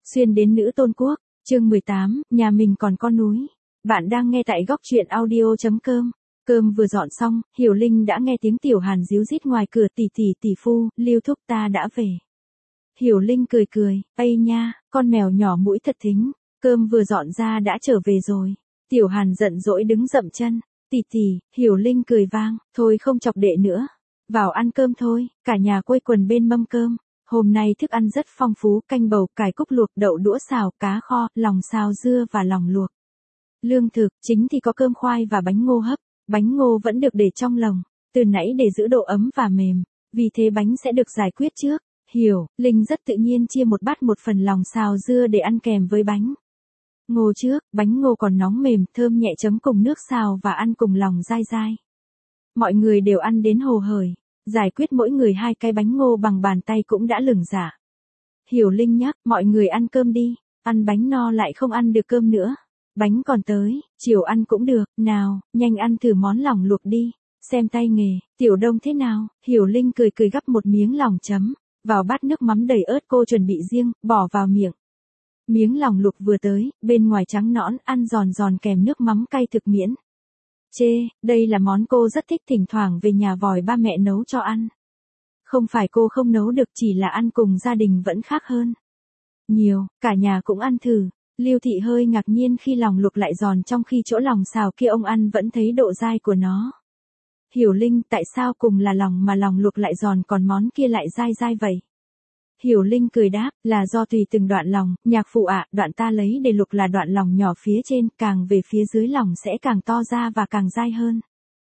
Xuyên đến Nữ Tôn Quốc, chương 18, nhà mình còn có núi. Bạn đang nghe tại góc truyện audio.com. Cơm vừa dọn xong, Hiểu Linh đã nghe tiếng Tiểu Hàn ríu rít ngoài cửa, tỷ tỷ phu, Lưu thúc ta đã về. Hiểu Linh cười cười, ây nha, con mèo nhỏ mũi thật thính, cơm vừa dọn ra đã trở về rồi. Tiểu Hàn giận dỗi đứng dậm chân, tỷ, Hiểu Linh cười vang, thôi không chọc đệ nữa. Vào ăn cơm thôi, cả nhà quây quần bên mâm cơm. Hôm nay thức ăn rất phong phú, canh bầu, cải cúc luộc, đậu đũa xào, cá kho, lòng xào dưa và lòng luộc. Lương thực, chính thì có cơm khoai và bánh ngô hấp. Bánh ngô vẫn được để trong lồng, từ nãy để giữ độ ấm và mềm, vì thế bánh sẽ được giải quyết trước. Hiểu Linh rất tự nhiên chia một bát một phần lòng xào dưa để ăn kèm với bánh ngô trước, bánh ngô còn nóng mềm, thơm nhẹ chấm cùng nước xào và ăn cùng lòng dai dai. Mọi người đều ăn đến hồ hởi, giải quyết mỗi người 2 cái bánh ngô bằng bàn tay cũng đã lửng dạ. Hiểu Linh nhắc, mọi người ăn cơm đi, ăn bánh no lại không ăn được cơm nữa. Bánh còn tới, chiều ăn cũng được, nào, nhanh ăn thử món lòng luộc đi, xem tay nghề, Tiểu Đông thế nào. Hiểu Linh cười cười gắp một miếng lòng chấm vào bát nước mắm đầy ớt cô chuẩn bị riêng, bỏ vào miệng. Miếng lòng luộc vừa tới, bên ngoài trắng nõn, ăn giòn giòn kèm nước mắm cay thực miễn. Chê, đây là món cô rất thích, thỉnh thoảng về nhà vòi ba mẹ nấu cho ăn. Không phải cô không nấu được, chỉ là ăn cùng gia đình vẫn khác hơn nhiều, cả nhà cũng ăn thử. Lưu Thị hơi ngạc nhiên khi lòng luộc lại giòn trong khi chỗ lòng xào kia ông ăn vẫn thấy độ dai của nó. Hiểu Linh, tại sao cùng là lòng mà lòng luộc lại giòn còn món kia lại dai dai vậy? Hiểu Linh cười đáp, là do tùy từng đoạn lòng, nhạc phụ ạ, đoạn ta lấy để luộc là đoạn lòng nhỏ phía trên, càng về phía dưới lòng sẽ càng to ra và càng dai hơn.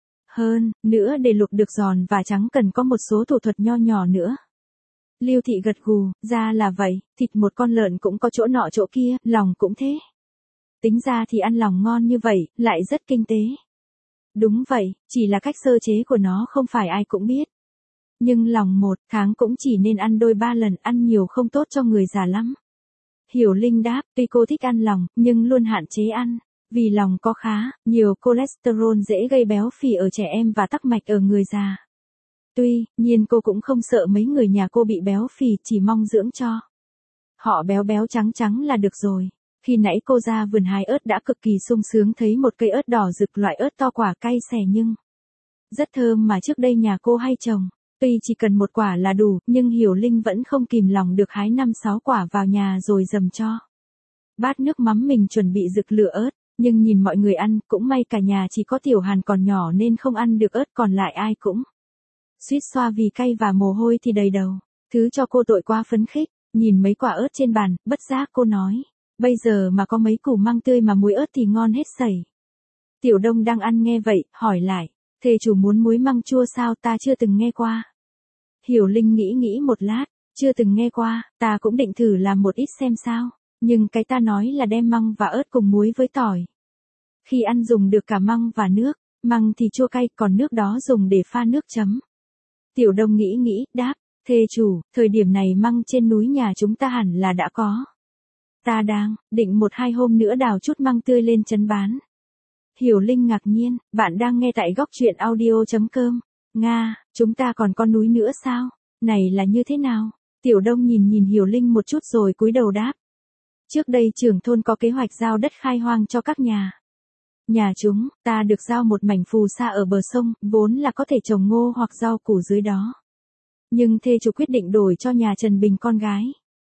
Hơn nữa để luộc được giòn và trắng cần có một số thủ thuật nho nhỏ nữa. Lưu Thị gật gù, ra là vậy, thịt một con lợn cũng có chỗ nọ chỗ kia, lòng cũng thế. Tính ra thì ăn lòng ngon như vậy, lại rất kinh tế. Đúng vậy, chỉ là cách sơ chế của nó không phải ai cũng biết. Nhưng lòng 1 tháng cũng chỉ nên ăn đôi 3 lần, ăn nhiều không tốt cho người già lắm. Hiểu Linh đáp, tuy cô thích ăn lòng, nhưng luôn hạn chế ăn. Vì lòng có khá nhiều cholesterol dễ gây béo phì ở trẻ em và tắc mạch ở người già. Tuy nhiên cô cũng không sợ mấy người nhà cô bị béo phì, chỉ mong dưỡng cho họ béo béo trắng trắng là được rồi. Khi nãy cô ra vườn hái ớt đã cực kỳ sung sướng, thấy một cây ớt đỏ rực, loại ớt to quả cay xè nhưng rất thơm mà trước đây nhà cô hay trồng. Tuy chỉ cần 1 quả là đủ, nhưng Hiểu Linh vẫn không kìm lòng được hái 5-6 quả vào nhà rồi dầm cho bát nước mắm mình chuẩn bị rực lửa ớt. Nhưng nhìn mọi người ăn, cũng may cả nhà chỉ có Tiểu Hàn còn nhỏ nên không ăn được ớt, còn lại ai cũng suýt xoa vì cay và mồ hôi thì đầy đầu. Thứ cho cô tội quá phấn khích, nhìn mấy quả ớt trên bàn, bất giác cô nói, bây giờ mà có mấy củ măng tươi mà muối ớt thì ngon hết sảy. Tiểu Đông đang ăn nghe vậy, hỏi lại, thề chủ muốn muối măng chua sao, ta chưa từng nghe qua. Hiểu Linh nghĩ một lát, chưa từng nghe qua, ta cũng định thử làm một ít xem sao, nhưng cái ta nói là đem măng và ớt cùng muối với tỏi. Khi ăn dùng được cả măng và nước, măng thì chua cay, còn nước đó dùng để pha nước chấm. Tiểu Đông nghĩ, đáp, thề chủ, thời điểm này măng trên núi nhà chúng ta hẳn là đã có. Ta đang định 1-2 hôm nữa đào chút măng tươi lên trấn bán. Hiểu Linh ngạc nhiên, bạn đang nghe tại góc truyện audio.com. Nga, chúng ta còn có núi nữa sao? Này là như thế nào? Tiểu Đông nhìn Hiểu Linh một chút rồi cúi đầu đáp. Trước đây trưởng thôn có kế hoạch giao đất khai hoang cho các nhà. Nhà chúng ta được giao một mảnh phù sa ở bờ sông, vốn là có thể trồng ngô hoặc rau củ dưới đó. Nhưng thê chủ quyết định đổi cho nhà Trần Bình, con gái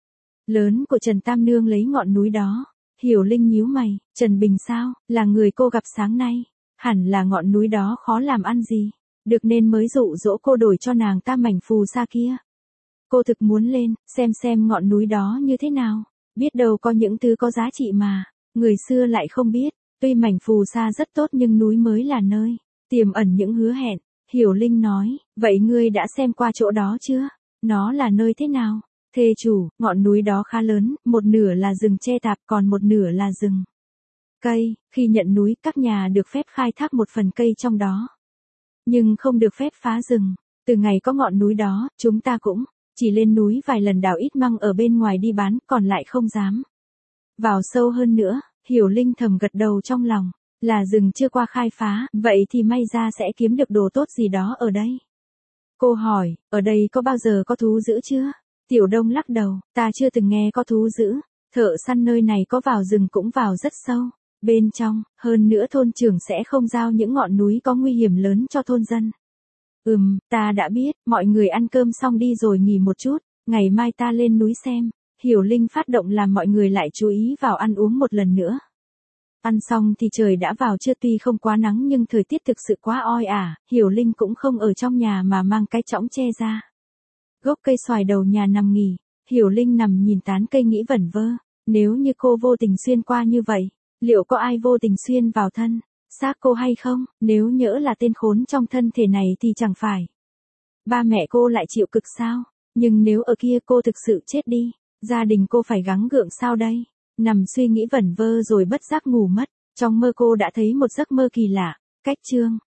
lớn của Trần Tam Nương, lấy ngọn núi đó. Hiểu Linh nhíu mày, Trần Bình sao, là người cô gặp sáng nay. Hẳn là ngọn núi đó khó làm ăn gì, được nên mới dụ dỗ cô đổi cho nàng ta mảnh phù sa kia. Cô thực muốn lên, xem ngọn núi đó như thế nào, biết đâu có những thứ có giá trị mà người xưa lại không biết. Tuy mảnh phù sa rất tốt nhưng núi mới là nơi tiềm ẩn những hứa hẹn. Hiểu Linh nói, vậy ngươi đã xem qua chỗ đó chưa? Nó là nơi thế nào? Thề chủ, ngọn núi đó khá lớn, một nửa là rừng tre tạp, còn một nửa là rừng cây. Khi nhận núi, các nhà được phép khai thác một phần cây trong đó, nhưng không được phép phá rừng. Từ ngày có ngọn núi đó, chúng ta cũng chỉ lên núi vài lần đào ít măng ở bên ngoài đi bán, còn lại không dám vào sâu hơn nữa. Hiểu Linh thầm gật đầu trong lòng, là rừng chưa qua khai phá, vậy thì may ra sẽ kiếm được đồ tốt gì đó ở đây. Cô hỏi, ở đây có bao giờ có thú dữ chưa? Tiểu Đông lắc đầu, ta chưa từng nghe có thú dữ. Thợ săn nơi này có vào rừng cũng vào rất sâu. Bên trong, hơn nữa thôn trưởng sẽ không giao những ngọn núi có nguy hiểm lớn cho thôn dân. Ta đã biết, mọi người ăn cơm xong đi rồi nghỉ một chút, ngày mai ta lên núi xem. Hiểu Linh phát động làm mọi người lại chú ý vào ăn uống một lần nữa. Ăn xong thì trời đã vào trưa, tuy không quá nắng nhưng thời tiết thực sự quá oi ả, Hiểu Linh cũng không ở trong nhà mà mang cái chõng che ra. Gốc cây xoài đầu nhà nằm nghỉ, Hiểu Linh nằm nhìn tán cây nghĩ vẩn vơ, nếu như cô vô tình xuyên qua như vậy, liệu có ai vô tình xuyên vào thân xác cô hay không? Nếu nhỡ là tên khốn trong thân thể này thì chẳng phải ba mẹ cô lại chịu cực sao? Nhưng nếu ở kia cô thực sự chết đi, gia đình cô phải gắng gượng sao đây? Nằm suy nghĩ vẩn vơ rồi bất giác ngủ mất. Trong mơ cô đã thấy một giấc mơ kỳ lạ. Cách chương